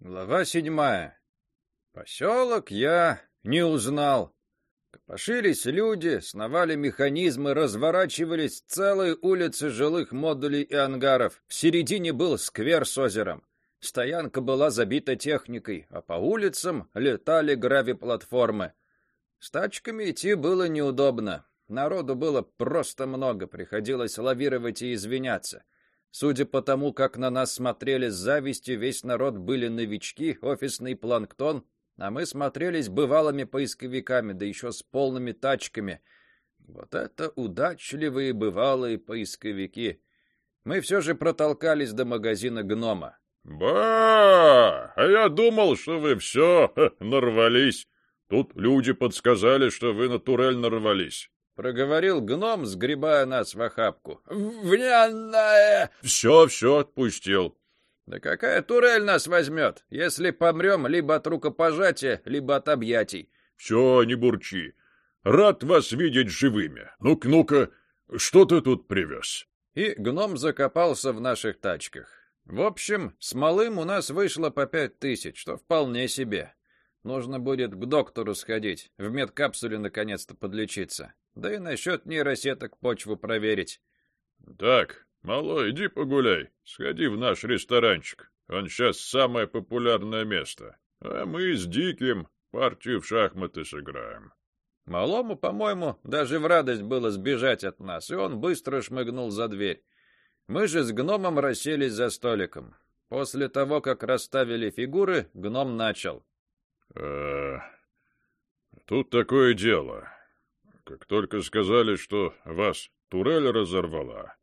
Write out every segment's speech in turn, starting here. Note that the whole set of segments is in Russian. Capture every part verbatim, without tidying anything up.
Глава седьмая. Поселок я не узнал. Копошились люди, сновали механизмы, разворачивались целые улицы жилых модулей и ангаров. В середине был сквер с озером. Стоянка была забита техникой, а по улицам летали гравиплатформы. С тачками идти было неудобно. Народу было просто много, приходилось лавировать и извиняться. Судя по тому, как на нас смотрели с завистью, весь народ были новички, офисный планктон, а мы смотрелись бывалыми поисковиками, да еще с полными тачками. Вот это удачливые бывалые поисковики. Мы все же протолкались до магазина «Гнома». «Ба! А я думал, что вы все нарвались. Тут люди подсказали, что вы на турель нарвались». Проговорил гном, сгребая нас в охапку. «Внятное!» «Все, все отпустил». «Да какая турель нас возьмет, если помрем либо от рукопожатия, либо от объятий?» «Все, не бурчи. Рад вас видеть живыми. Ну-ка, ну-ка, что ты тут привез?» И гном закопался в наших тачках. В общем, с малым у нас вышло по пять тысяч, что вполне себе. Нужно будет к доктору сходить, в медкапсуле наконец-то подлечиться. Да и насчет нейросеток почву проверить. «Так, малой, иди погуляй. Сходи в наш ресторанчик. Он сейчас самое популярное место. А мы с Диким партию в шахматы сыграем». Малому, по-моему, даже в радость было сбежать от нас, и он быстро шмыгнул за дверь. Мы же с гномом расселись за столиком. После того, как расставили фигуры, гном начал. «Э, тут такое дело. Как только сказали, что вас турель разорвала,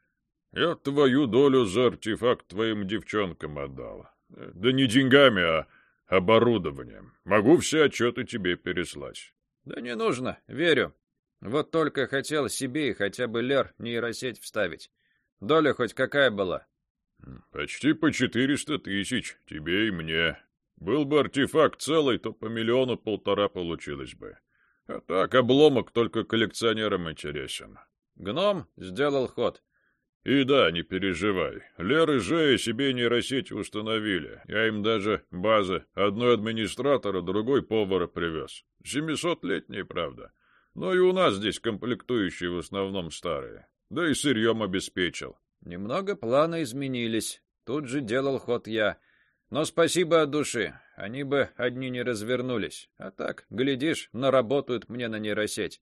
я твою долю за артефакт твоим девчонкам отдал. Да не деньгами, а оборудованием. Могу все отчеты тебе переслать». «Да не нужно, верю. Вот только хотел себе и хотя бы Лер нейросеть вставить. Доля хоть какая была?» «Почти по четыреста тысяч, тебе и мне. Был бы артефакт целый, то по миллиону-полтора получилось бы. А так, обломок только коллекционерам интересен». Гном сделал ход. «И да, не переживай. Лер и Жея себе нейросети установили. Я им даже базы. Одной администратора, другой повара привез. Семисотлетние, правда. Но и у нас здесь комплектующие в основном старые. Да и сырьем обеспечил». Немного планы изменились. Тут же делал ход я. Но спасибо от души. Они бы одни не развернулись. А так, глядишь, наработают мне на нейросеть.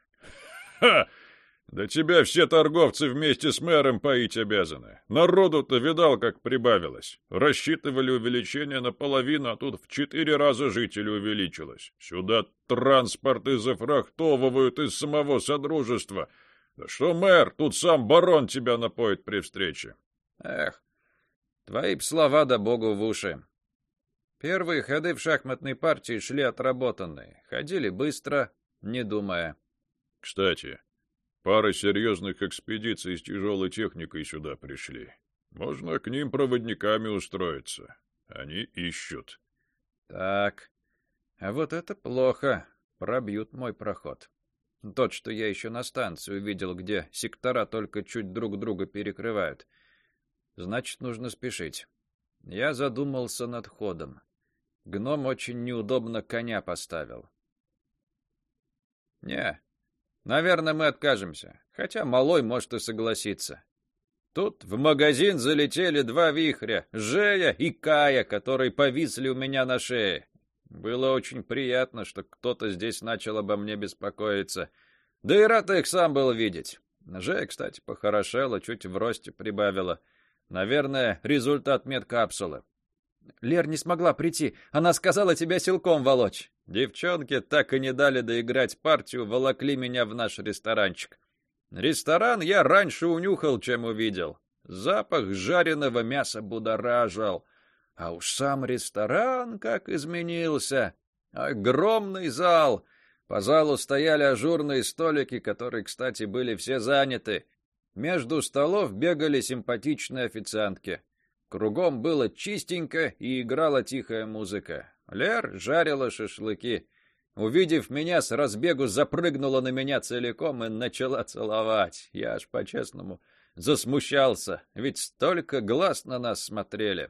«Ха! Да тебя все торговцы вместе с мэром поить обязаны. Народу-то видал, как прибавилось. Рассчитывали увеличение наполовину, а тут в четыре раза жителей увеличилось. Сюда транспорты зафрахтовывают из самого Содружества. Да что, мэр, тут сам барон тебя напоит при встрече». Эх, твои б слова да богу в уши. Первые ходы в шахматной партии шли отработанные. Ходили быстро, не думая. «Кстати, пара серьезных экспедиций с тяжелой техникой сюда пришли. Можно к ним проводниками устроиться. Они ищут». Так, а вот это плохо. Пробьют мой проход. Тот, что я еще на станции увидел, где сектора только чуть друг друга перекрывают. Значит, нужно спешить. Я задумался над ходом. Гном очень неудобно коня поставил. Не, наверное, мы откажемся. Хотя малой может и согласиться. Тут в магазин залетели два вихря, Жея и Кая, которые повисли у меня на шее. Было очень приятно, что кто-то здесь начал обо мне беспокоиться. Да и рад их сам был видеть. Жея, кстати, похорошела, чуть в росте прибавила. Наверное, результат медкапсулы. Лер не смогла прийти. Она сказала тебя силком волочь. Девчонки так и не дали доиграть партию, волокли меня в наш ресторанчик. Ресторан я раньше унюхал, чем увидел. Запах жареного мяса будоражил. А уж сам ресторан как изменился. Огромный зал. По залу стояли ажурные столики, которые, кстати, были все заняты. Между столов бегали симпатичные официантки. Кругом было чистенько и играла тихая музыка. Лер жарила шашлыки. Увидев меня, с разбегу запрыгнула на меня целиком и начала целовать. Я аж по-честному засмущался, ведь столько глаз на нас смотрели.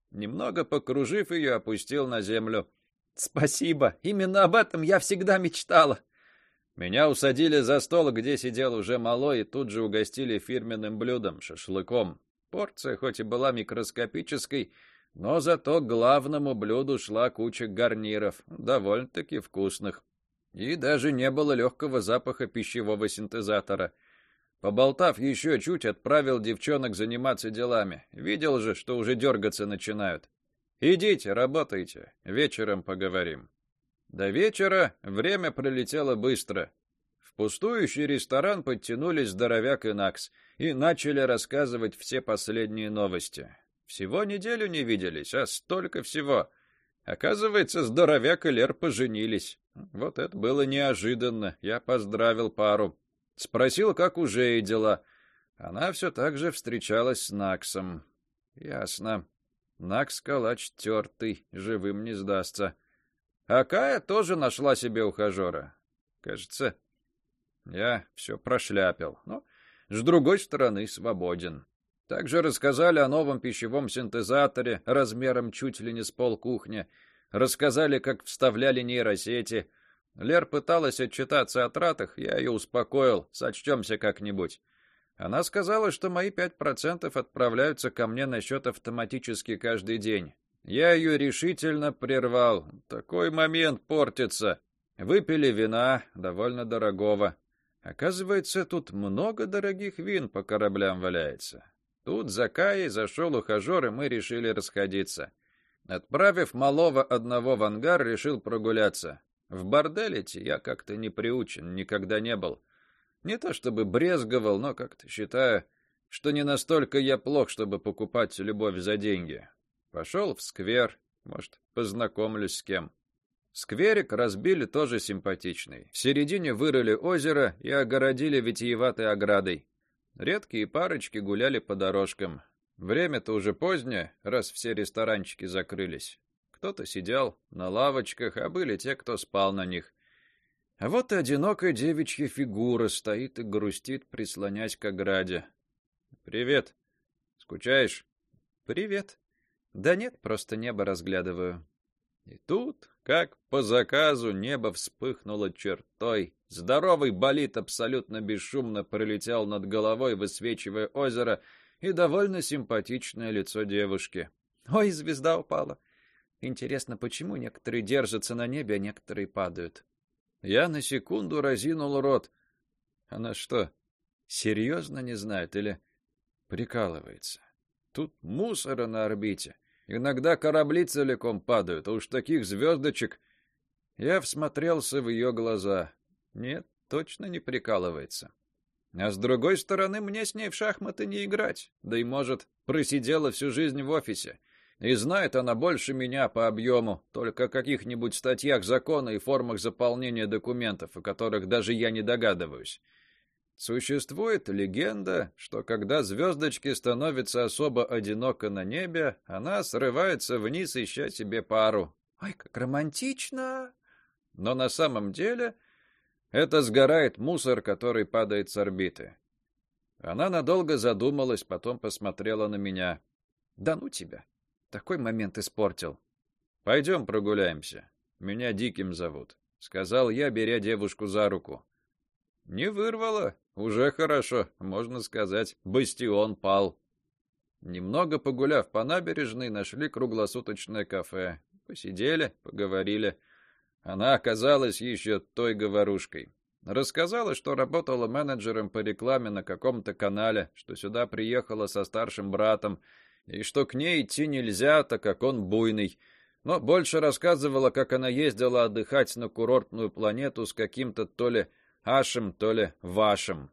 Немного покружив ее, опустил на землю. «Спасибо, именно об этом я всегда мечтала!» Меня усадили за стол, где сидел уже малой, и тут же угостили фирменным блюдом — шашлыком. Порция хоть и была микроскопической, но зато к главному блюду шла куча гарниров, довольно-таки вкусных. И даже не было легкого запаха пищевого синтезатора. Поболтав еще чуть, отправил девчонок заниматься делами. Видел же, что уже дергаться начинают. «Идите, работайте, вечером поговорим». До вечера время пролетело быстро. В пустующий ресторан подтянулись здоровяк и Накс и начали рассказывать все последние новости. Всего неделю не виделись, а столько всего. Оказывается, здоровяк и Лер поженились. Вот это было неожиданно. Я поздравил пару. Спросил, как у Жеи дела. Она все так же встречалась с Наксом. Ясно. Накс калач тертый, живым не сдастся. А Кая тоже нашла себе ухажера. Кажется, я все прошляпил. Но, с другой стороны, свободен. Также рассказали о новом пищевом синтезаторе размером чуть ли не с полкухни. Рассказали, как вставляли нейросети. Лер пыталась отчитаться о тратах, я ее успокоил, сочтемся как-нибудь. Она сказала, что мои пять процентов отправляются ко мне на счет автоматически каждый день. Я ее решительно прервал. Такой момент портится. Выпили вина, довольно дорогого. Оказывается, тут много дорогих вин по кораблям валяется. Тут за Каей зашел ухажер, и мы решили расходиться. Отправив малого одного в ангар, решил прогуляться. В борделите я как-то не приучен, никогда не был. Не то чтобы брезговал, но как-то считаю, что не настолько я плох, чтобы покупать любовь за деньги. Пошел в сквер, может, познакомлюсь с кем. Скверик разбили тоже симпатичный. В середине вырыли озеро и огородили витиеватой оградой. Редкие парочки гуляли по дорожкам. Время-то уже позднее, раз все ресторанчики закрылись. Кто-то сидел на лавочках, а были те, кто спал на них. А вот и одинокая девичья фигура стоит и грустит, прислонясь к ограде. «Привет. Скучаешь?» «Привет. Да нет, просто небо разглядываю». И тут, как по заказу, небо вспыхнуло чертой. Здоровый болид абсолютно бесшумно пролетел над головой, высвечивая озеро и довольно симпатичное лицо девушки. «Ой, звезда упала. Интересно, почему некоторые держатся на небе, а некоторые падают?» Я на секунду разинул рот. Она что, серьезно не знает или прикалывается? Тут мусора на орбите. Иногда корабли целиком падают, а уж таких звездочек... Я всмотрелся в ее глаза. Нет, точно не прикалывается. А с другой стороны, мне с ней в шахматы не играть. Да и, может, просидела всю жизнь в офисе. И знает она больше меня по объему, только о каких-нибудь статьях закона и формах заполнения документов, о которых даже я не догадываюсь. Существует легенда, что когда звездочке становится особо одиноко на небе, она срывается вниз, ища себе пару. Ой, как романтично! Но на самом деле это сгорает мусор, который падает с орбиты. Она надолго задумалась, потом посмотрела на меня. Да ну тебя! Такой момент испортил. «Пойдем прогуляемся. Меня Диким зовут», — сказал я, беря девушку за руку. Не вырвало. Уже хорошо. Можно сказать, бастион пал. Немного погуляв по набережной, нашли круглосуточное кафе. Посидели, поговорили. Она оказалась еще той говорушкой. Рассказала, что работала менеджером по рекламе на каком-то канале, что сюда приехала со старшим братом, и что к ней идти нельзя, так как он буйный. Но больше рассказывала, как она ездила отдыхать на курортную планету с каким-то то ли Ашем, то ли Вашем.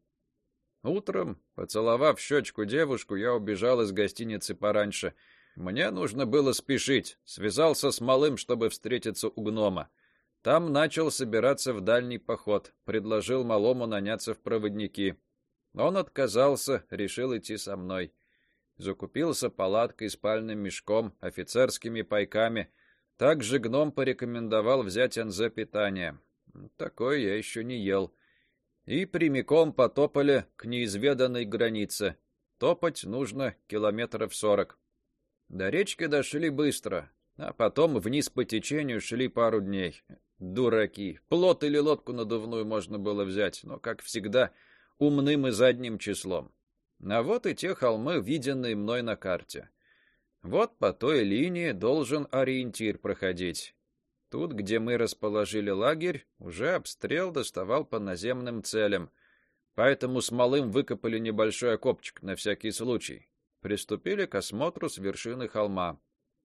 Утром, поцеловав щечку девушку, я убежал из гостиницы пораньше. Мне нужно было спешить. Связался с малым, чтобы встретиться у гнома. Там начал собираться в дальний поход. Предложил малому наняться в проводники. Он отказался, решил идти со мной. Закупился палаткой, спальным мешком, офицерскими пайками. Также гном порекомендовал взять эн зэ питание. Такое я еще не ел. И прямиком потопали к неизведанной границе. Топать нужно километров сорок. До речки дошли быстро, а потом вниз по течению шли пару дней. Дураки. Плот или лодку надувную можно было взять, но, как всегда, умным и задним числом. А вот и те холмы, виденные мной на карте. Вот по той линии должен ориентир проходить. Тут, где мы расположили лагерь, уже обстрел доставал по наземным целям. Поэтому с малым выкопали небольшой окопчик на всякий случай. Приступили к осмотру с вершины холма.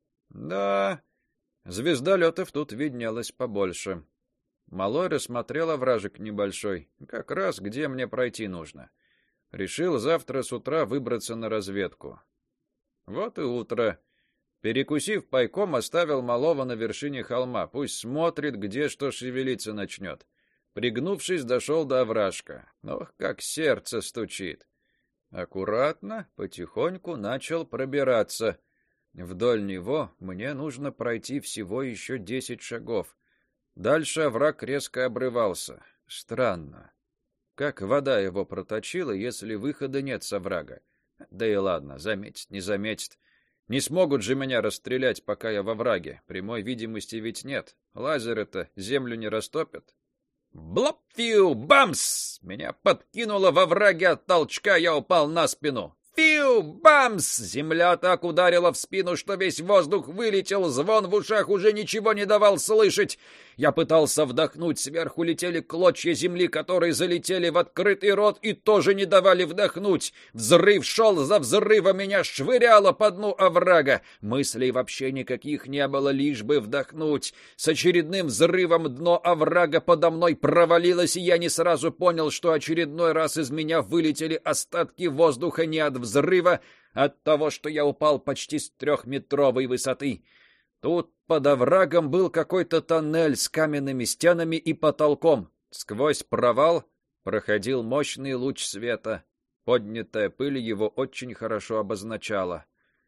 Да, звездолетов тут виднелось побольше. Малой рассмотрел овражек небольшой, как раз где мне пройти нужно. Решил завтра с утра выбраться на разведку. Вот и утро. Перекусив пайком, оставил малого на вершине холма. Пусть смотрит, где что шевелиться начнет. Пригнувшись, дошел до овражка. Ох, как сердце стучит. Аккуратно, потихоньку начал пробираться. Вдоль него мне нужно пройти всего еще десять шагов. Дальше овраг резко обрывался. Странно. Как вода его проточила, если выхода нет с оврага? Да и ладно, заметит, не заметит. Не смогут же меня расстрелять, пока я во враге. Прямой видимости ведь нет. Лазеры-то землю не растопят. Блоп-фью! Бамс! Меня подкинуло во враге от толчка, я упал на спину. Фью! Бамс! Земля так ударила в спину, что весь воздух вылетел, звон в ушах уже ничего не давал слышать. Я пытался вдохнуть, сверху летели клочья земли, которые залетели в открытый рот и тоже не давали вдохнуть. Взрыв шел за взрывом, меня швыряло по дну оврага. Мыслей вообще никаких не было, лишь бы вдохнуть. С очередным взрывом дно оврага подо мной провалилось, и я не сразу понял, что очередной раз из меня вылетели остатки воздуха не от взрыва, а от того, что я упал почти с трехметровой высоты. Тут под оврагом был какой-то тоннель с каменными стенами и потолком. Сквозь провал проходил мощный луч света. Поднятая пыль его очень хорошо обозначала.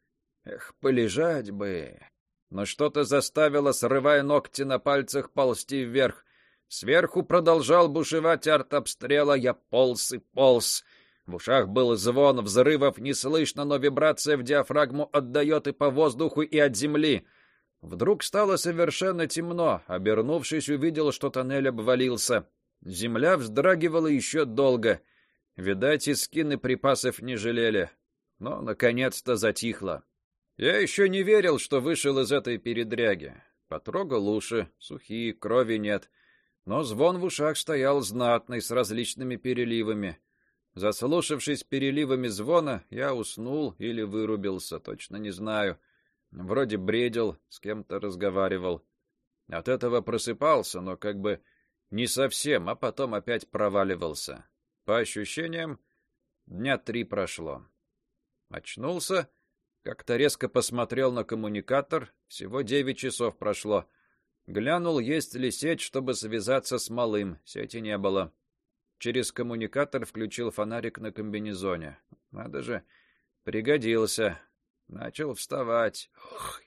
Эх, полежать бы. Но что-то заставило, срывая ногти на пальцах, ползти вверх. Сверху продолжал бушевать артобстрела, я полз и полз. В ушах был звон, взрывов не слышно, но вибрация в диафрагму отдает и по воздуху, и от земли. Вдруг стало совершенно темно. Обернувшись, увидел, что тоннель обвалился. Земля вздрагивала еще долго. Видать, и скины припасов не жалели. Но, наконец-то, затихло. Я еще не верил, что вышел из этой передряги. Потрогал уши, сухие, крови нет. Но звон в ушах стоял знатный, с различными переливами. Заслушавшись переливами звона, я уснул или вырубился, точно не знаю. Вроде бредил, с кем-то разговаривал. От этого просыпался, но как бы не совсем, а потом опять проваливался. По ощущениям, дня три прошло. Очнулся, как-то резко посмотрел на коммуникатор, всего девять часов прошло. Глянул, есть ли сеть, чтобы связаться с малым, сети не было. Через коммуникатор включил фонарик на комбинезоне. Надо же, пригодился. Начал вставать. Ох,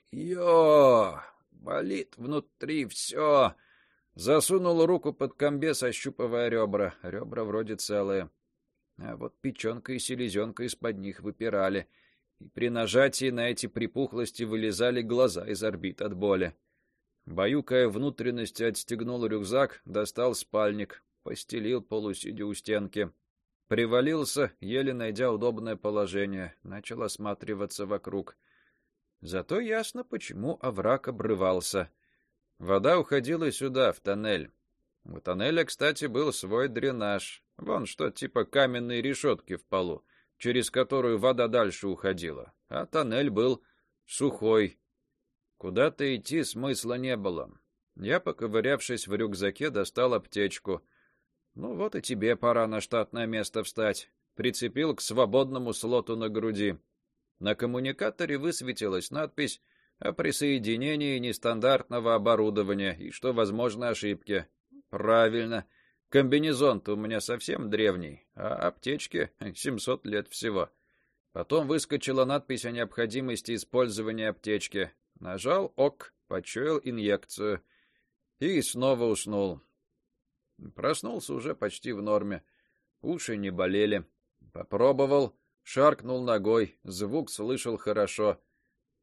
ё! Болит внутри все. Засунул руку под комбез, ощупывая ребра. Ребра вроде целые. А вот печенка и селезенка из-под них выпирали. И при нажатии на эти припухлости вылезали глаза из орбит от боли. Баюкая внутренности, отстегнул рюкзак, достал спальник, постелил, полусидя у стенки. Привалился, еле найдя удобное положение, начал осматриваться вокруг. Зато ясно, почему овраг обрывался. Вода уходила сюда, в тоннель. У тоннеля, кстати, был свой дренаж. Вон что, типа каменной решетки в полу, через которую вода дальше уходила. А тоннель был сухой. Куда-то идти смысла не было. Я, поковырявшись в рюкзаке, достал аптечку. Ну вот и тебе пора на штатное место встать. Прицепил к свободному слоту на груди. На коммуникаторе высветилась надпись о присоединении нестандартного оборудования и что возможны ошибки. Правильно. Комбинезон-то у меня совсем древний, а аптечке семьсот лет всего. Потом выскочила надпись о необходимости использования аптечки. Нажал ок, почуял инъекцию и снова уснул. Проснулся уже почти в норме. Уши не болели. Попробовал, шаркнул ногой, звук слышал хорошо.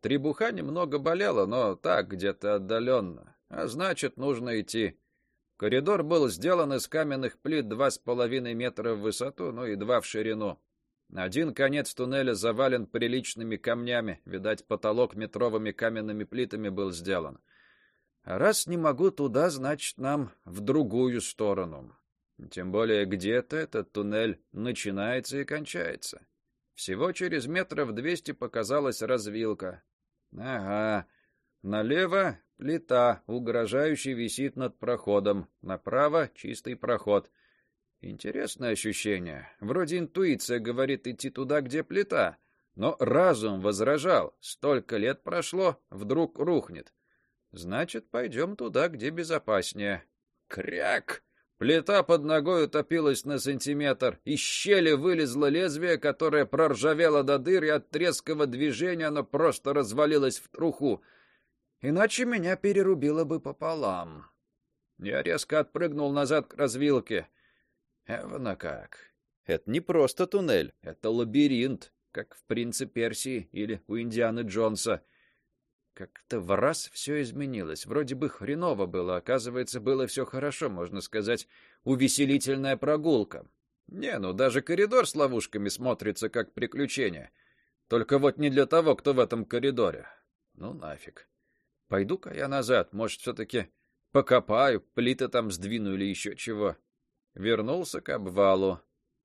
Требуха немного болела, но так, где-то отдаленно. А значит, нужно идти. Коридор был сделан из каменных плит два с половиной метра в высоту, ну и два в ширину. Один конец туннеля завален приличными камнями, видать, потолок метровыми каменными плитами был сделан. А раз не могу туда, значит, нам в другую сторону. Тем более где-то этот туннель начинается и кончается. Всего через метров двести показалась развилка. Ага, налево плита, угрожающе висит над проходом, направо чистый проход. Интересное ощущение. Вроде интуиция говорит идти туда, где плита, но разум возражал. Столько лет прошло, вдруг рухнет. Значит, пойдем туда, где безопаснее. Кряк! Плита под ногой утопилась на сантиметр. Из щели вылезло лезвие, которое проржавело до дыр, и от резкого движения оно просто развалилось в труху. Иначе меня перерубило бы пополам. Я резко отпрыгнул назад к развилке. Эвана как. Это не просто туннель, это лабиринт, как в «Принце Персии» или у Индианы Джонса. Как-то в раз все изменилось. Вроде бы хреново было, оказывается, было все хорошо, можно сказать, увеселительная прогулка. Не, ну даже коридор с ловушками смотрится как приключение. Только вот не для того, кто в этом коридоре. Ну нафиг. Пойду-ка я назад, может, все-таки покопаю, плиты там сдвину или еще чего. Вернулся к обвалу.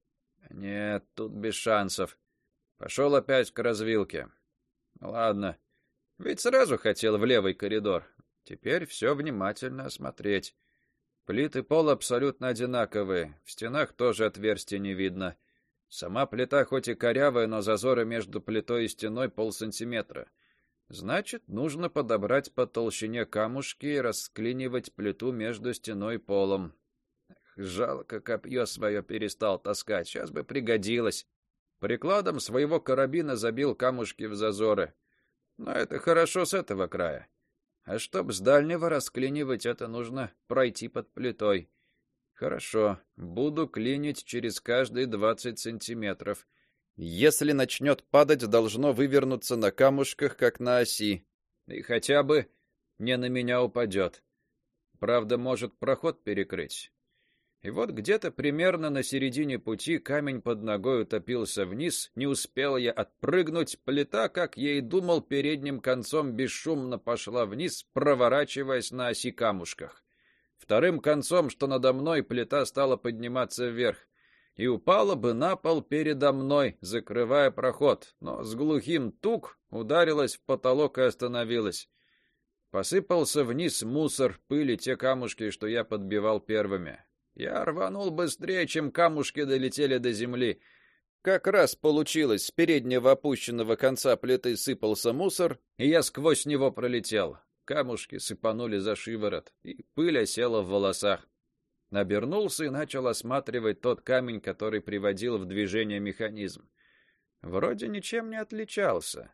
Нет, тут без шансов. Пошел опять к развилке. Ладно. Ведь сразу хотел в левый коридор. Теперь все внимательно осмотреть. Плиты пола абсолютно одинаковые. В стенах тоже отверстий не видно. Сама плита хоть и корявая, но зазоры между плитой и стеной полсантиметра. Значит, нужно подобрать по толщине камушки и расклинивать плиту между стеной и полом. Эх, жалко, копье свое перестал таскать. Сейчас бы пригодилось. Прикладом своего карабина забил камушки в зазоры. Но это хорошо с этого края. А чтоб с дальнего расклинивать, это нужно пройти под плитой. Хорошо, буду клинить через каждые двадцать сантиметров. Если начнет падать, должно вывернуться на камушках, как на оси. И хотя бы не на меня упадет. Правда, может проход перекрыть. И вот где-то примерно на середине пути камень под ногой утопился вниз, не успел я отпрыгнуть, плита, как я и думал, передним концом бесшумно пошла вниз, проворачиваясь на оси камушках. Вторым концом, что надо мной, плита стала подниматься вверх и упала бы на пол передо мной, закрывая проход, но с глухим тук ударилась в потолок и остановилась. Посыпался вниз мусор, пыль и те камушки, что я подбивал первыми. Я рванул быстрее, чем камушки долетели до земли. Как раз получилось, с переднего опущенного конца плиты сыпался мусор, и я сквозь него пролетел. Камушки сыпанули за шиворот, и пыль осела в волосах. Обернулся и начал осматривать тот камень, который приводил в движение механизм. Вроде ничем не отличался.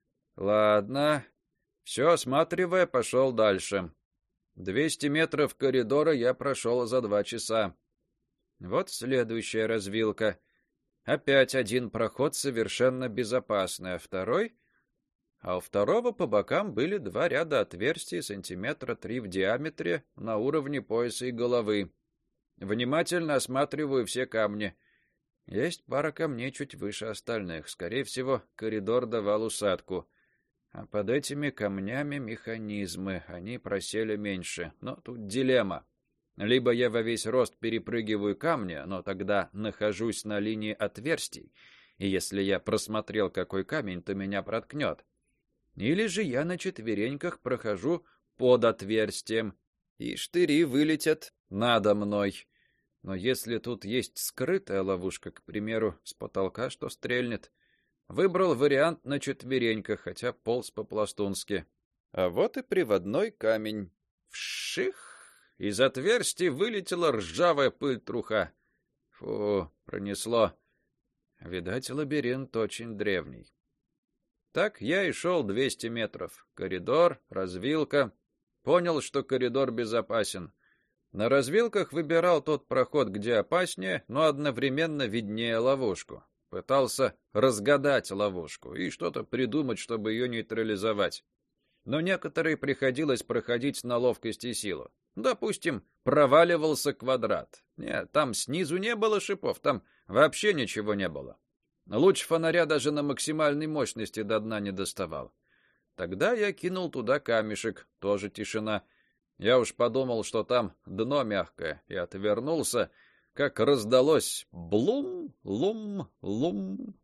Ладно. Все осматривая, пошел дальше. Двести метров коридора я прошел за два часа. Вот следующая развилка. Опять один проход совершенно безопасный, а второй... А у второго по бокам были два ряда отверстий сантиметра три в диаметре на уровне пояса и головы. Внимательно осматриваю все камни. Есть пара камней чуть выше остальных. Скорее всего, коридор давал усадку. А под этими камнями механизмы, они просели меньше. Но тут дилемма. Либо я во весь рост перепрыгиваю камни, но тогда нахожусь на линии отверстий, и если я просмотрел какой камень, то меня проткнет. Или же я на четвереньках прохожу под отверстием, и штыри вылетят надо мной. Но если тут есть скрытая ловушка, к примеру, с потолка, что стрельнет, выбрал вариант на четвереньках, хотя полз по-пластунски. А вот и приводной камень. Вших! Из отверстий вылетела ржавая пыль-труха. Фу, пронесло. Видать, лабиринт очень древний. Так я и шел двести метров. Коридор, развилка. Понял, что коридор безопасен. На развилках выбирал тот проход, где опаснее, но одновременно виднее ловушку. Пытался разгадать ловушку и что-то придумать, чтобы ее нейтрализовать. Но некоторые приходилось проходить на ловкость и силу. Допустим, проваливался квадрат. Нет, там снизу не было шипов, там вообще ничего не было. Луч фонаря даже на максимальной мощности до дна не доставал. Тогда я кинул туда камешек, тоже тишина. Я уж подумал, что там дно мягкое, и отвернулся, как раздалось блум, лум, лум.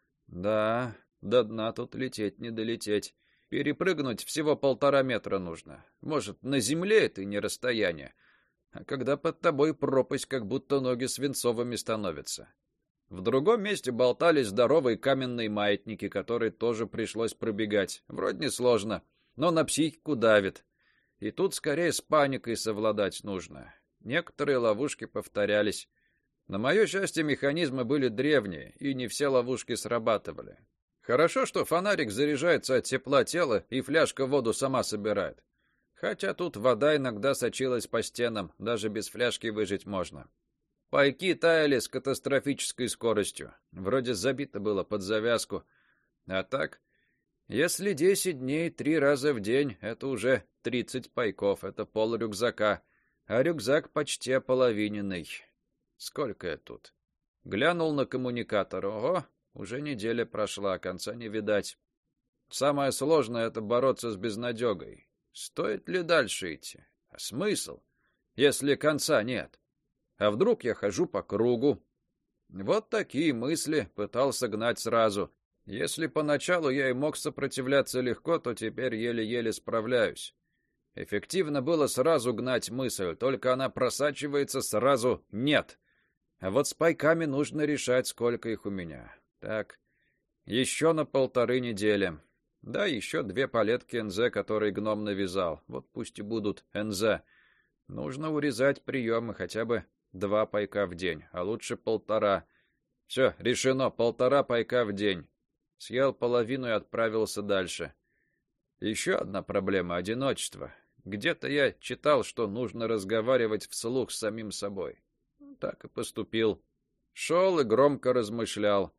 Да, до дна тут лететь не долететь. Перепрыгнуть всего полтора метра нужно. Может, на земле это и не расстояние. А когда под тобой пропасть, как будто ноги свинцовыми становятся. В другом месте болтались здоровые каменные маятники, которые тоже пришлось пробегать. Вроде не сложно, но на психику давит. И тут скорее с паникой совладать нужно. Некоторые ловушки повторялись. На мое счастье, механизмы были древние, и не все ловушки срабатывали. Хорошо, что фонарик заряжается от тепла тела, и фляжка воду сама собирает. Хотя тут вода иногда сочилась по стенам, даже без фляжки выжить можно. Пайки таяли с катастрофической скоростью. Вроде забито было под завязку. А так, если десять дней три раза в день, это уже тридцать пайков, это пол рюкзака. А рюкзак почти ополовиненный. Сколько я тут? Глянул на коммуникатор. Ого, уже неделя прошла, конца не видать. Самое сложное — это бороться с безнадегой. Стоит ли дальше идти? А смысл, если конца нет? А вдруг я хожу по кругу? Вот такие мысли пытался гнать сразу. Если поначалу я и мог сопротивляться легко, то теперь еле-еле справляюсь. Эффективно было сразу гнать мысль, только она просачивается сразу «нет». А вот с пайками нужно решать, сколько их у меня. Так, еще на полторы недели. Да, еще две палетки эн зэ, которые гном навязал. Вот пусть и будут эн зэ. Нужно урезать приемы, хотя бы два пайка в день, а лучше полтора. Все, решено, полтора пайка в день. Съел половину и отправился дальше. Еще одна проблема — одиночество. Где-то я читал, что нужно разговаривать вслух с самим собой. Так и поступил. Шел и громко размышлял.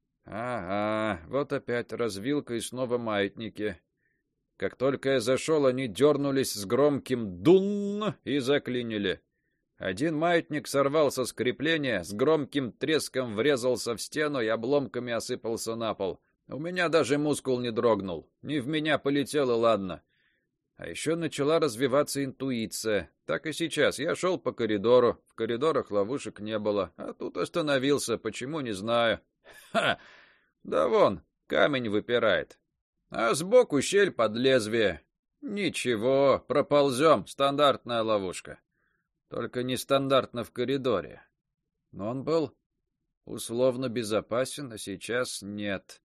Ага, вот опять развилка и снова маятники. Как только я зашел, они дернулись с громким «дун» и заклинили. Один маятник сорвался с крепления, с громким треском врезался в стену и обломками осыпался на пол. У меня даже мускул не дрогнул. Не в меня полетело, ладно. А еще начала развиваться интуиция. Так и сейчас. Я шел по коридору. В коридорах ловушек не было. А тут остановился. Почему, не знаю. Ха! Да вон, камень выпирает. А сбоку щель под лезвие. Ничего, проползем. Стандартная ловушка. Только нестандартно в коридоре. Но он был условно безопасен, а сейчас нет.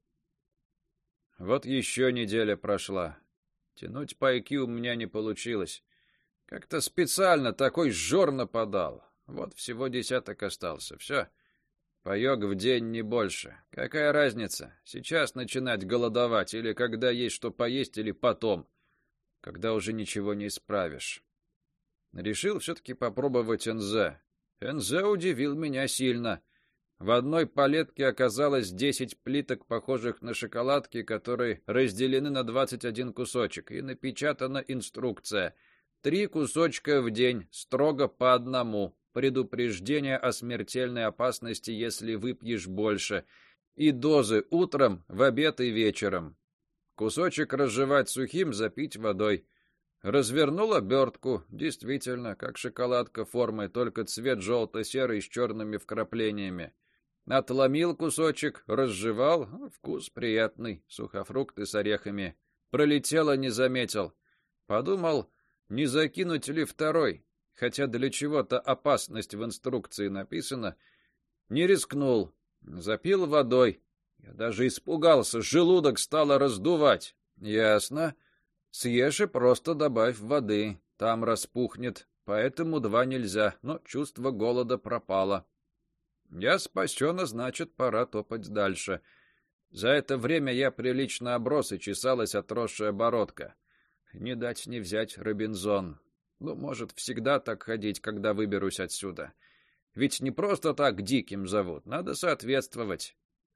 Вот еще неделя прошла. Тянуть пайки у меня не получилось. Как-то специально такой жор нападал. Вот всего десяток остался. Все. Паёк в день, не больше. Какая разница? Сейчас начинать голодовать, или когда есть что поесть, или потом, когда уже ничего не исправишь. Решил все-таки попробовать эн зэ. эн зэ удивил меня сильно. В одной палетке оказалось десять плиток, похожих на шоколадки, которые разделены на двадцать один кусочек, и напечатана инструкция. Три кусочка в день, строго по одному. Предупреждение о смертельной опасности, если выпьешь больше. И дозы утром, в обед и вечером. Кусочек разжевать сухим, запить водой. Развернул обертку. Действительно, как шоколадка формой, только цвет желто-серый с черными вкраплениями. Отломил кусочек, разжевал. Вкус приятный, сухофрукты с орехами. Пролетело, не заметил. Подумал, не закинуть ли второй. Хотя для чего-то опасность в инструкции написана. Не рискнул. Запил водой. Я даже испугался, желудок стало раздувать. Ясно. Съешь и просто добавь воды. Там распухнет. Поэтому два нельзя, но чувство голода пропало. Я спасен, а значит, пора топать дальше. За это время я прилично оброс, и чесалась отросшая бородка. Не дать не взять Робинзон. Ну, может, всегда так ходить, когда выберусь отсюда. Ведь не просто так диким зовут, надо соответствовать.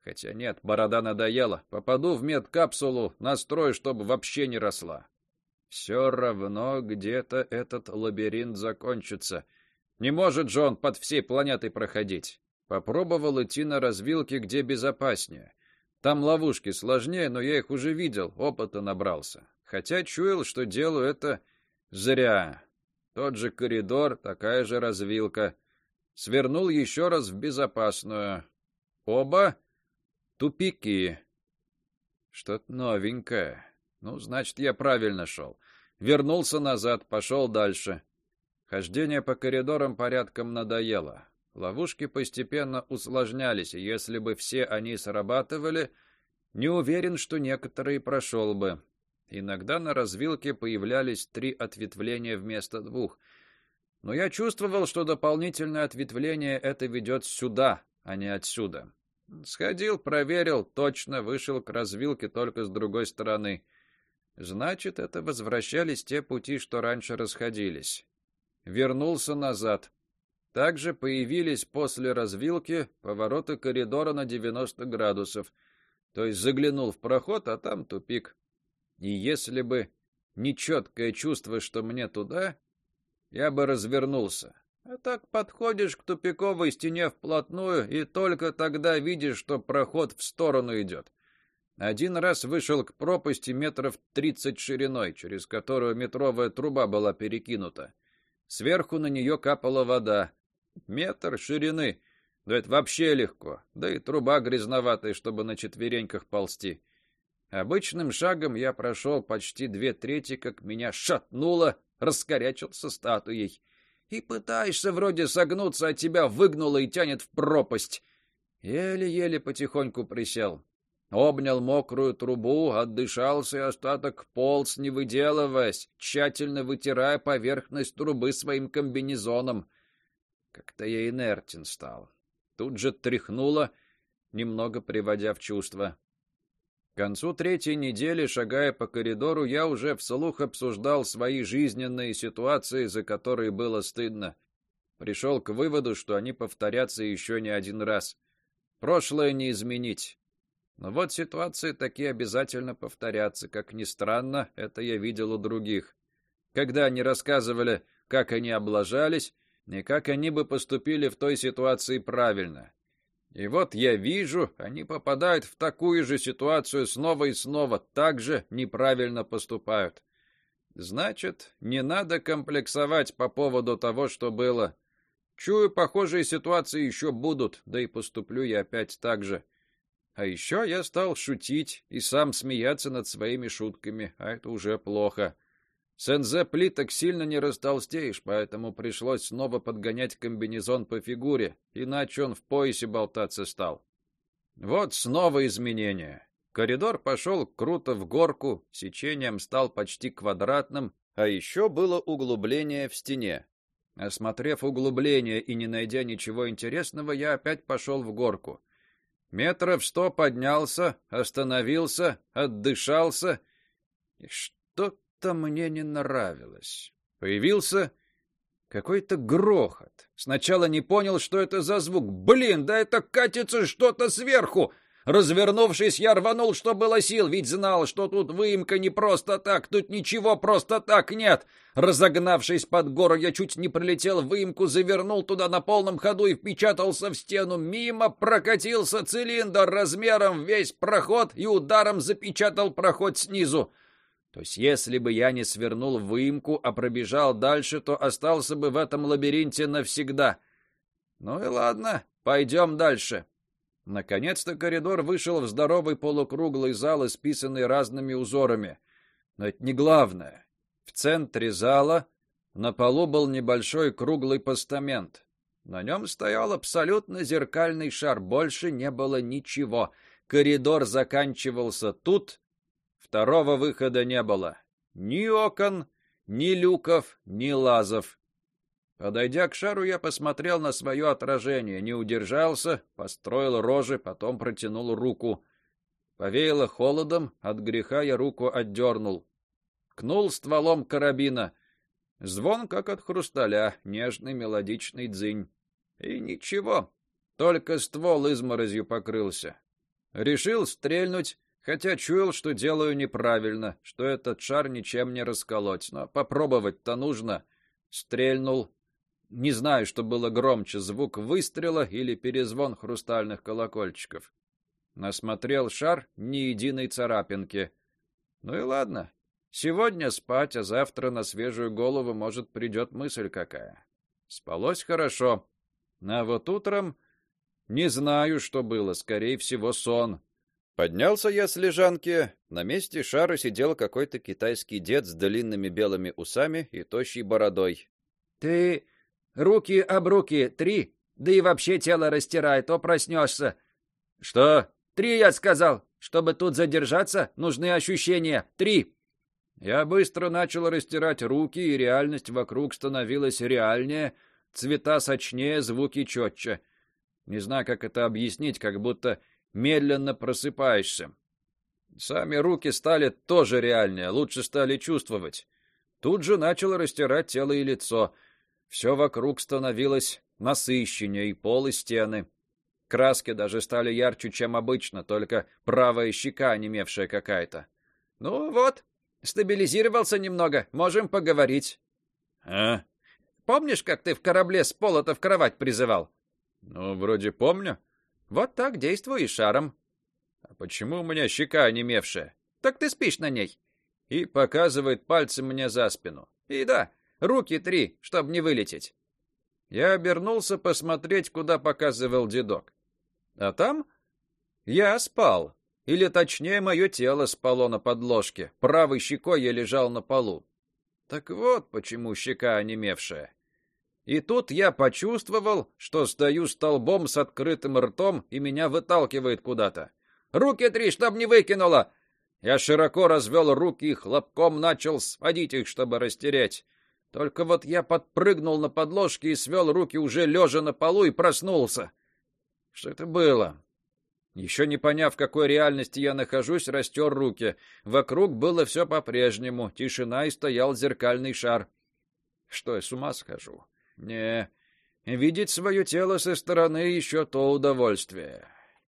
Хотя нет, борода надоела. Попаду в медкапсулу, настрою, чтобы вообще не росла. Все равно где-то этот лабиринт закончится. Не может же он под всей планетой проходить. Попробовал идти на развилки, где безопаснее. Там ловушки сложнее, но я их уже видел, опыта набрался. Хотя чуял, что делаю это зря. Тот же коридор, такая же развилка. Свернул еще раз в безопасную. Оба тупики. Что-то новенькое. Ну, значит, я правильно шел. Вернулся назад, пошел дальше. Хождение по коридорам порядком надоело. Ловушки постепенно усложнялись, и если бы все они срабатывали, не уверен, что некоторые прошел бы. Иногда на развилке появлялись три ответвления вместо двух. Но я чувствовал, что дополнительное ответвление это ведет сюда, а не отсюда. Сходил, проверил, точно вышел к развилке только с другой стороны. Значит, это возвращались те пути, что раньше расходились. Вернулся назад. Также появились после развилки повороты коридора на девяносто градусов. То есть заглянул в проход, а там тупик. И если бы не четкое чувство, что мне туда, я бы развернулся. А так подходишь к тупиковой стене вплотную, и только тогда видишь, что проход в сторону идет. Один раз вышел к пропасти метров тридцать шириной, через которую метровая труба была перекинута. Сверху на нее капала вода. Метр ширины. Да это вообще легко. Да и труба грязноватая, чтобы на четвереньках ползти. Обычным шагом я прошел почти две трети, как меня шатнуло, раскорячился статуей. И пытаешься вроде согнуться, а тебя выгнуло и тянет в пропасть. Еле-еле потихоньку присел. Обнял мокрую трубу, отдышался и остаток полз, не выделываясь, тщательно вытирая поверхность трубы своим комбинезоном. Как-то я инертен стал. Тут же тряхнуло, немного приводя в чувство. К концу третьей недели, шагая по коридору, я уже вслух обсуждал свои жизненные ситуации, за которые было стыдно. Пришел к выводу, что они повторятся еще не один раз. Прошлое не изменить. Но вот ситуации такие обязательно повторятся. Как ни странно, это я видел у других. Когда они рассказывали, как они облажались, и как они бы поступили в той ситуации правильно. И вот я вижу, они попадают в такую же ситуацию снова и снова, так же неправильно поступают. Значит, не надо комплексовать по поводу того, что было. Чую, похожие ситуации еще будут, да и поступлю я опять так же. А еще я стал шутить и сам смеяться над своими шутками, а это уже плохо. С НЗ плиток сильно не растолстеешь, поэтому пришлось снова подгонять комбинезон по фигуре, иначе он в поясе болтаться стал. Вот снова изменения. Коридор пошел круто в горку, сечением стал почти квадратным, а еще было углубление в стене. Осмотрев углубление и не найдя ничего интересного, я опять пошел в горку. Метров сто поднялся, остановился, отдышался, и что-то мне не нравилось. Появился какой-то грохот. Сначала не понял, что это за звук. Блин, да это катится что-то сверху! Развернувшись, я рванул, что было сил, ведь знал, что тут выемка не просто так, тут ничего просто так нет. Разогнавшись под гору, я чуть не пролетел в выемку, завернул туда на полном ходу и впечатался в стену. Мимо прокатился цилиндр размером в весь проход и ударом запечатал проход снизу. То есть, если бы я не свернул в выемку, а пробежал дальше, то остался бы в этом лабиринте навсегда. Ну и ладно, пойдем дальше. Наконец-то коридор вышел в здоровый полукруглый зал, исписанный разными узорами. Но это не главное. В центре зала на полу был небольшой круглый постамент. На нем стоял абсолютно зеркальный шар, больше не было ничего. Коридор заканчивался тут, второго выхода не было. Ни окон, ни люков, ни лазов. Подойдя к шару, я посмотрел на свое отражение, не удержался, построил рожи, потом протянул руку. Повеяло холодом, от греха я руку отдернул. Ткнул стволом карабина. Звон, как от хрусталя, нежный мелодичный дзынь. И ничего, только ствол изморозью покрылся. Решил стрельнуть, хотя чуял, что делаю неправильно, что этот шар ничем не расколоть, но попробовать-то нужно. Стрельнул. Не знаю, что было громче, звук выстрела или перезвон хрустальных колокольчиков. Насмотрел шар, ни единой царапинки. Ну и ладно. Сегодня спать, а завтра на свежую голову, может, придет мысль какая. Спалось хорошо. А вот утром не знаю, что было, скорее всего, сон. Поднялся я с лежанки. На месте шара сидел какой-то китайский дед с длинными белыми усами и тощей бородой. Ты руки об руки три, да и вообще тело растирай, то проснешься. Что? Три, я сказал. Чтобы тут задержаться, нужны ощущения. Три. Я быстро начал растирать руки, и реальность вокруг становилась реальнее, цвета сочнее, звуки четче. Не знаю, как это объяснить, как будто медленно просыпаешься. Сами руки стали тоже реальнее, лучше стали чувствовать. Тут же начал растирать тело и лицо. Все вокруг становилось насыщеннее, и пол, и стены. Краски даже стали ярче, чем обычно, только правая щека онемевшая какая-то. Ну вот, стабилизировался немного, можем поговорить. А? Помнишь, как ты в корабле с пола-то в кровать призывал? Ну, вроде помню. Вот так действуй и шаром. А почему у меня щека онемевшая? Так ты спишь на ней. И показывает пальцем мне за спину. И да, руки три, чтоб не вылететь. Я обернулся посмотреть, куда показывал дедок. А там я спал. Или точнее, мое тело спало на подложке. Правой щекой я лежал на полу. Так вот почему щека онемевшая. И тут я почувствовал, что стою столбом с открытым ртом, и меня выталкивает куда-то. «Руки три, чтоб не выкинуло!» Я широко развел руки и хлопком начал сводить их, чтобы растереть. Только вот я подпрыгнул на подложке и свел руки уже лежа на полу и проснулся. Что это было? Еще не поняв, в какой реальности я нахожусь, растер руки. Вокруг было все по-прежнему. Тишина, и стоял зеркальный шар. Что, я с ума схожу? Не, видеть свое тело со стороны еще то удовольствие.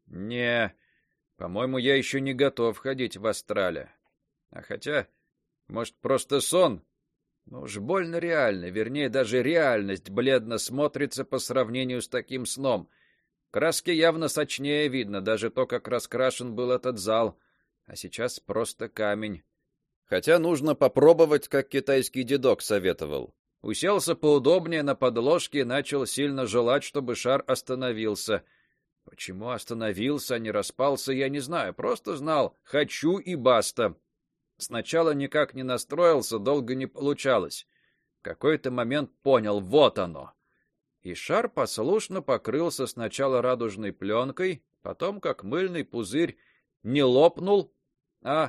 Не, по-моему, я еще не готов ходить в астрале. А хотя, может, просто сон? Ну уж больно реально, вернее, даже реальность бледно смотрится по сравнению с таким сном. Краски явно сочнее видно, даже то, как раскрашен был этот зал. А сейчас просто камень. Хотя нужно попробовать, как китайский дедок советовал. Уселся поудобнее на подложке и начал сильно желать, чтобы шар остановился. Почему остановился, а не распался, я не знаю. Просто знал, хочу и баста. Сначала никак не настроился, долго не получалось. В какой-то момент понял, вот оно. И шар послушно покрылся сначала радужной пленкой, потом, как мыльный пузырь, не лопнул, а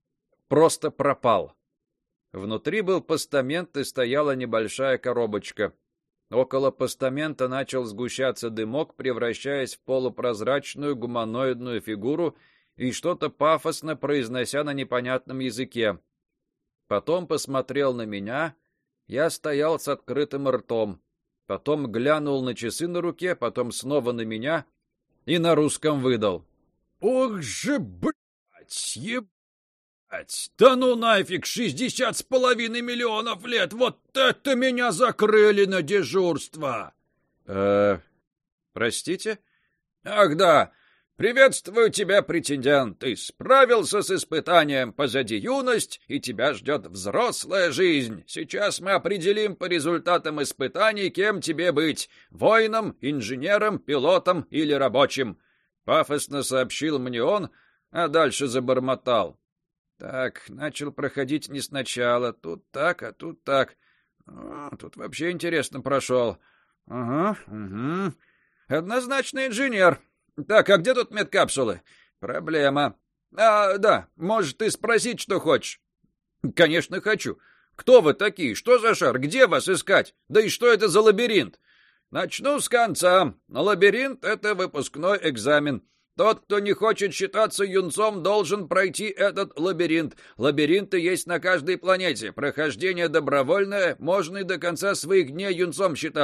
просто пропал. Внутри был постамент и стояла небольшая коробочка. Около постамента начал сгущаться дымок, превращаясь в полупрозрачную гуманоидную фигуру и что-то пафосно произнося на непонятном языке. Потом посмотрел на меня. Я стоял с открытым ртом. Потом глянул на часы на руке, потом снова на меня и на русском выдал: «Ох же, блядь, ебать! Да ну нафиг, шестьдесят с половиной миллионов лет! Вот это меня закрыли на дежурство!» «Э, простите?» «Ах да! Приветствую тебя, претендент! Ты справился с испытанием, позади юность, и тебя ждет взрослая жизнь. Сейчас мы определим по результатам испытаний, кем тебе быть — воином, инженером, пилотом или рабочим». Пафосно сообщил мне он, а дальше забормотал. Так, начал проходить не сначала. Тут так, а тут так. А, тут вообще интересно прошел. Ага, угу. Однозначно инженер. Так, а где тут медкапсулы? Проблема. А, да, можешь ты спросить, что хочешь? Конечно, хочу. Кто вы такие? Что за шар? Где вас искать? Да и что это за лабиринт? Начну с конца. Лабиринт — это выпускной экзамен. Тот, кто не хочет считаться юнцом, должен пройти этот лабиринт. Лабиринты есть на каждой планете. Прохождение добровольное, можно и до конца своих дней юнцом считаться.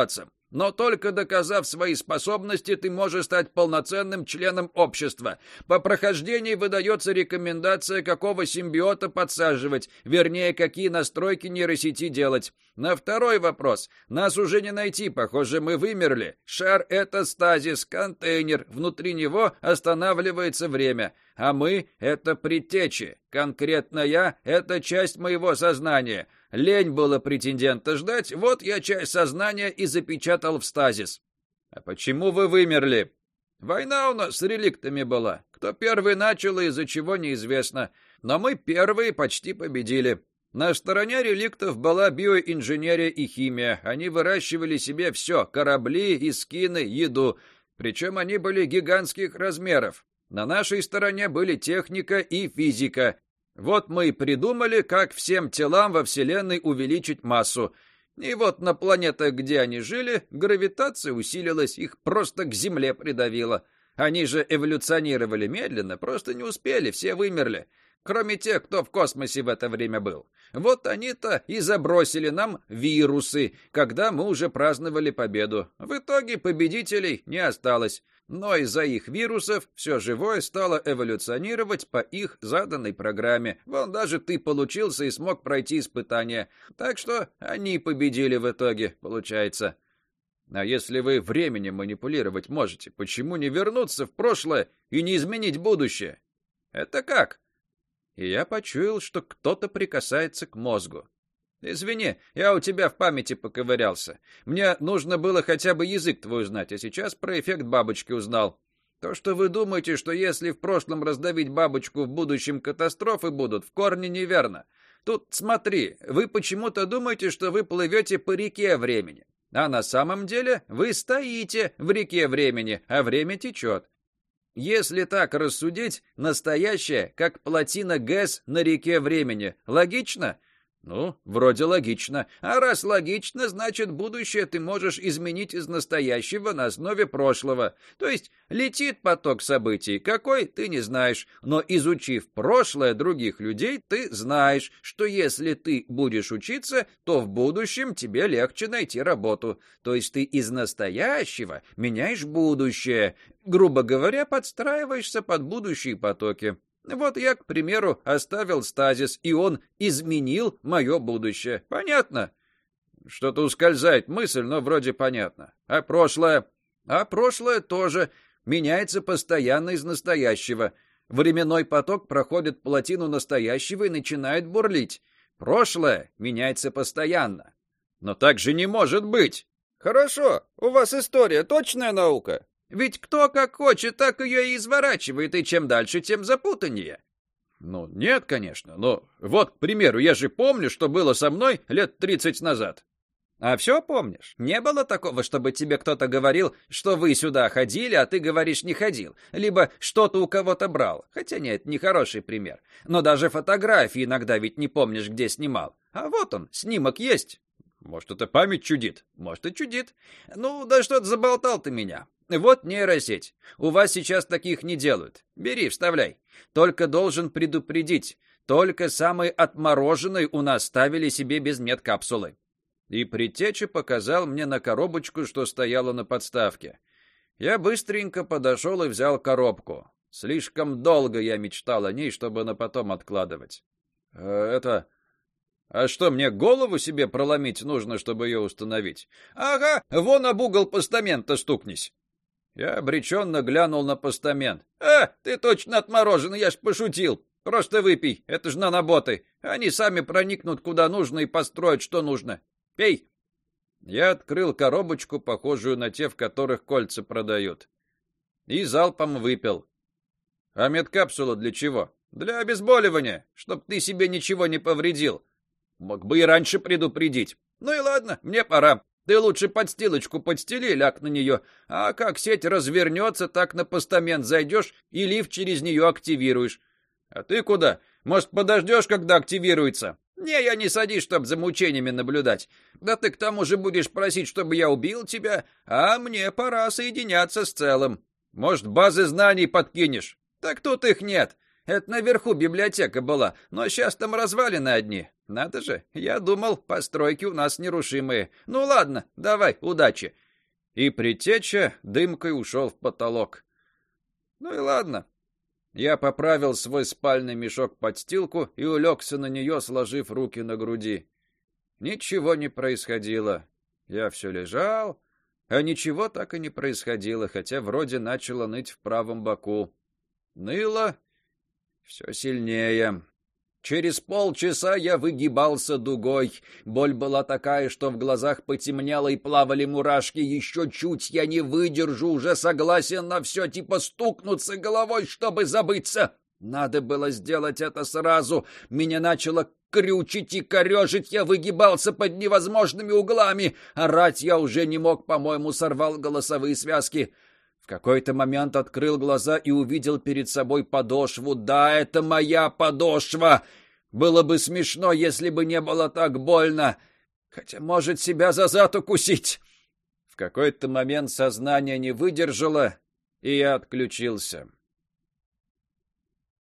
Но только доказав свои способности, ты можешь стать полноценным членом общества. По прохождении выдается рекомендация, какого симбиота подсаживать, вернее, какие настройки нейросети делать. На второй вопрос. Нас уже не найти, похоже, мы вымерли. Шар — это стазис, контейнер, внутри него останавливается время. А мы — это предтечи. Конкретно я — это часть моего сознания. Лень было претендента ждать, вот я часть сознания и запечатал в стазис. А почему вы вымерли? Война у нас с реликтами была. Кто первый начал и из-за чего неизвестно. Но мы первые почти победили. На стороне реликтов была биоинженерия и химия. Они выращивали себе все: корабли, искины, еду. Причем они были гигантских размеров. На нашей стороне были техника и физика. Вот мы и придумали, как всем телам во Вселенной увеличить массу. И вот на планетах, где они жили, гравитация усилилась, их просто к Земле придавило. Они же эволюционировали медленно, просто не успели, все вымерли. Кроме тех, кто в космосе в это время был. Вот они-то и забросили нам вирусы, когда мы уже праздновали победу. В итоге победителей не осталось. Но из-за их вирусов все живое стало эволюционировать по их заданной программе. Вон даже ты получился и смог пройти испытания. Так что они победили в итоге, получается. А если вы временем манипулировать можете, почему не вернуться в прошлое и не изменить будущее? Это как? И я почуял, что кто-то прикасается к мозгу. Извини, я у тебя в памяти поковырялся. Мне нужно было хотя бы язык твой узнать, а сейчас про эффект бабочки узнал. То, что вы думаете, что если в прошлом раздавить бабочку, в будущем катастрофы будут, в корне неверно. Тут смотри, вы почему-то думаете, что вы плывете по реке времени. А на самом деле вы стоите в реке времени, а время течет. Если так рассудить, настоящее, как плотина ГЭС на реке времени. Логично? Ну, вроде логично. А раз логично, значит, будущее ты можешь изменить из настоящего на основе прошлого. То есть летит поток событий, какой ты не знаешь, но изучив прошлое других людей, ты знаешь, что если ты будешь учиться, то в будущем тебе легче найти работу. То есть ты из настоящего меняешь будущее, грубо говоря, подстраиваешься под будущие потоки. Вот я, к примеру, оставил стазис, и он изменил мое будущее. Понятно? Что-то ускользает мысль, но вроде понятно. А прошлое? А прошлое тоже меняется постоянно из настоящего. Временной поток проходит плотину настоящего и начинает бурлить. Прошлое меняется постоянно. Но так же не может быть. Хорошо, у вас история точная наука. Ведь кто как хочет, так ее и изворачивает, и чем дальше, тем запутаннее. Ну, нет, конечно, но вот, к примеру, я же помню, что было со мной лет тридцать назад. А все помнишь? Не было такого, чтобы тебе кто-то говорил, что вы сюда ходили, а ты говоришь не ходил, либо что-то у кого-то брал. Хотя нет, не хороший пример. Но даже фотографии иногда ведь не помнишь, где снимал. А вот он, снимок есть. Может, это память чудит? Может, и чудит. Ну, да что-то заболтал ты меня. Вот нейросеть. У вас сейчас таких не делают. Бери, вставляй. Только должен предупредить. Только самые отмороженные у нас ставили себе без медкапсулы. И предтеча показал мне на коробочку, что стояла на подставке. Я быстренько подошел и взял коробку. Слишком долго я мечтал о ней, чтобы на потом откладывать. Э, это... А что, мне голову себе проломить нужно, чтобы ее установить? Ага, вон об угол постамента стукнись. Я обреченно глянул на постамент. «А, ты точно отмороженный, я ж пошутил. Просто выпей, это ж наноботы. Они сами проникнут куда нужно и построят, что нужно. Пей». Я открыл коробочку, похожую на те, в которых кольца продают. И залпом выпил. А медкапсула для чего? Для обезболивания, чтоб ты себе ничего не повредил. Мог бы и раньше предупредить. Ну и ладно, мне пора. Ты лучше подстилочку подстели, ляг на нее, а как сеть развернется, так на постамент зайдешь и лифт через нее активируешь. А ты куда? Может, подождешь, когда активируется? Не, я не садись, чтоб за мучениями наблюдать. Да ты к тому же будешь просить, чтобы я убил тебя, а мне пора соединяться с целым. Может, базы знаний подкинешь? Так тут их нет. Это наверху библиотека была, но сейчас там развалины одни. Надо же, я думал, постройки у нас нерушимые. Ну ладно, давай, удачи. и предтеча дымкой ушел в потолок. Ну и ладно. Я поправил свой спальный мешок-подстилку и улегся на нее, сложив руки на груди. Ничего не происходило. Я все лежал, а ничего так и не происходило, хотя вроде начало ныть в правом боку. Ныло все сильнее. Через полчаса я выгибался дугой. Боль была такая, что в глазах потемнело и плавали мурашки. Еще чуть я не выдержу, уже согласен на все, типа стукнуться головой, чтобы забыться. Надо было сделать это сразу. Меня начало крючить и корежить, я выгибался под невозможными углами. Орать я уже не мог, по-моему, сорвал голосовые связки. В какой-то момент открыл глаза и увидел перед собой подошву. Да, это моя подошва. Было бы смешно, если бы не было так больно. Хотя, может, себя за зад укусить. В какой-то момент сознание не выдержало, и я отключился.